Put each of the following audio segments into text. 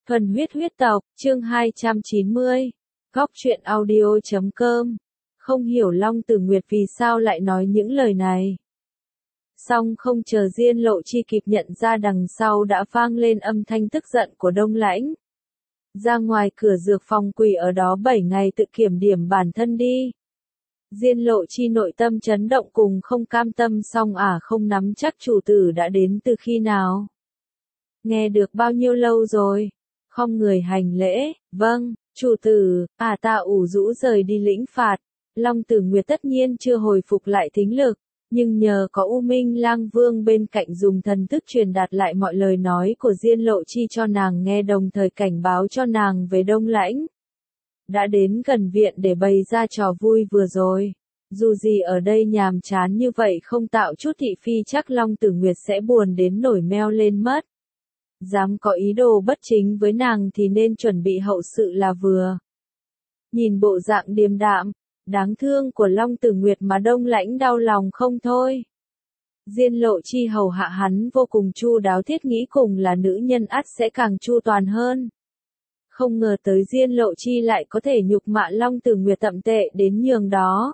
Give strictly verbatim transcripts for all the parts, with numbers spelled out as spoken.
Thuần huyết huyết tộc, chương hai trăm chín mươi. Góc truyện audio chấm com. Không hiểu Long Tử Nguyệt vì sao lại nói những lời này. Song không chờ Diên Lộ Chi kịp nhận ra đằng sau đã vang lên âm thanh tức giận của Đông Lãnh. Ra ngoài cửa dược phòng quỳ ở đó bảy ngày tự kiểm điểm bản thân đi. Diên Lộ Chi nội tâm chấn động cùng không cam tâm song ả không nắm chắc chủ tử đã đến từ khi nào. Nghe được bao nhiêu lâu rồi? Không người hành lễ, vâng, chủ tử, ả ta ủ rũ rời đi lĩnh phạt. Long Tử Nguyệt tất nhiên chưa hồi phục lại thính lực, nhưng nhờ có U Minh Lang Vương bên cạnh dùng thần thức truyền đạt lại mọi lời nói của Diên Lộ Chi cho nàng nghe, đồng thời cảnh báo cho nàng về Đông Lãnh. Đã đến gần viện để bày ra trò vui vừa rồi. Dù gì ở đây nhàm chán như vậy không tạo chút thị phi chắc Long Tử Nguyệt sẽ buồn đến nổi meo lên mất. Dám có ý đồ bất chính với nàng thì nên chuẩn bị hậu sự là vừa. Nhìn bộ dạng điềm đạm, đáng thương của Long Tử Nguyệt mà Đông Lãnh đau lòng không thôi. Diên Lộ Chi hầu hạ hắn vô cùng chu đáo, thiết nghĩ cùng là nữ nhân ắt sẽ càng chu toàn hơn. Không ngờ tới Diên Lộ Chi lại có thể nhục mạ Long Tử Nguyệt tậm tệ đến nhường đó.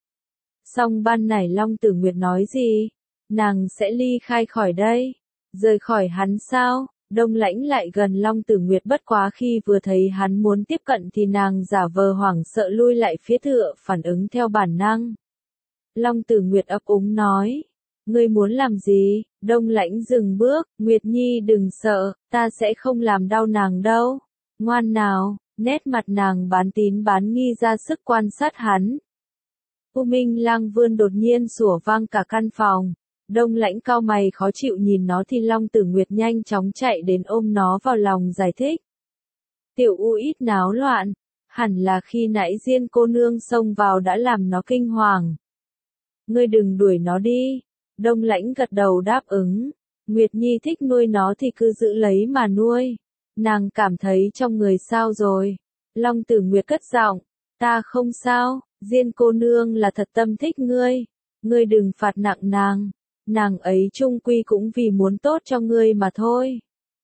Song ban nãy Long Tử Nguyệt nói gì? Nàng sẽ ly khai khỏi đây. Rời khỏi hắn sao? Đông Lãnh lại gần Long Tử Nguyệt, bất quá khi vừa thấy hắn muốn tiếp cận thì nàng giả vờ hoảng sợ lui lại phía tựa, phản ứng theo bản năng. Long Tử Nguyệt ấp úng nói. Ngươi muốn làm gì? Đông Lãnh dừng bước, Nguyệt Nhi đừng sợ, ta sẽ không làm đau nàng đâu. Ngoan nào, nét mặt nàng bán tín bán nghi ra sức quan sát hắn. U Minh Lang Vương đột nhiên sủa vang cả căn phòng. Đông Lãnh cau mày khó chịu nhìn nó thì Long Tử Nguyệt nhanh chóng chạy đến ôm nó vào lòng giải thích. Tiểu U ít náo loạn, hẳn là khi nãy Diên cô nương xông vào đã làm nó kinh hoàng. Ngươi đừng đuổi nó đi. Đông Lãnh gật đầu đáp ứng. Nguyệt Nhi thích nuôi nó thì cứ giữ lấy mà nuôi. Nàng cảm thấy trong người sao rồi? Long Tử Nguyệt cất giọng, ta không sao, Diên cô nương là thật tâm thích ngươi. Ngươi đừng phạt nặng nàng. Nàng ấy chung quy cũng vì muốn tốt cho ngươi mà thôi.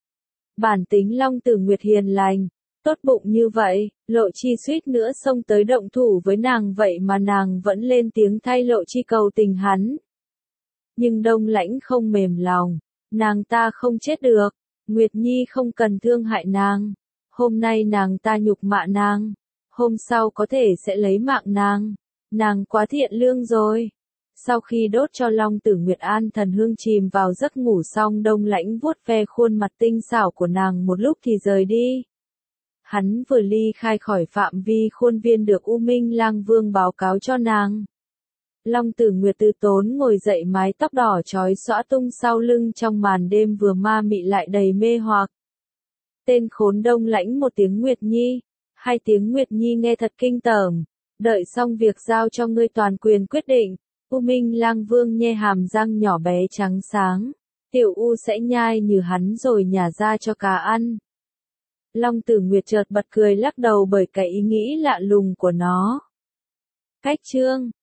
Bản tính Long Tử Nguyệt hiền lành, tốt bụng như vậy, Lộ Chi suýt nữa xông tới động thủ với nàng vậy mà nàng vẫn lên tiếng thay Lộ Chi cầu tình hắn. Nhưng Đông Lãnh không mềm lòng, nàng ta không chết được, Nguyệt Nhi không cần thương hại nàng. Hôm nay nàng ta nhục mạ nàng, hôm sau có thể sẽ lấy mạng nàng. Nàng quá thiện lương rồi. Sau khi đốt cho Long Tử Nguyệt an thần hương chìm vào giấc ngủ xong, Đông Lãnh vuốt ve khuôn mặt tinh xảo của nàng một lúc thì rời đi. Hắn vừa ly khai khỏi phạm vi khuôn viên được U Minh Lang Vương báo cáo cho nàng. Long Tử Nguyệt từ tốn ngồi dậy, mái tóc đỏ chói xõa tung sau lưng trong màn đêm vừa ma mị lại đầy mê hoặc. Tên khốn Đông Lãnh một tiếng Nguyệt Nhi, hai tiếng Nguyệt Nhi nghe thật kinh tởm. Đợi xong việc giao cho ngươi toàn quyền quyết định. U Minh Lang Vương nhe hàm răng nhỏ bé trắng sáng. Tiểu U sẽ nhai như hắn rồi nhả ra cho cá ăn. Long Tử Nguyệt chợt bật cười lắc đầu bởi cái ý nghĩ lạ lùng của nó. Cách chương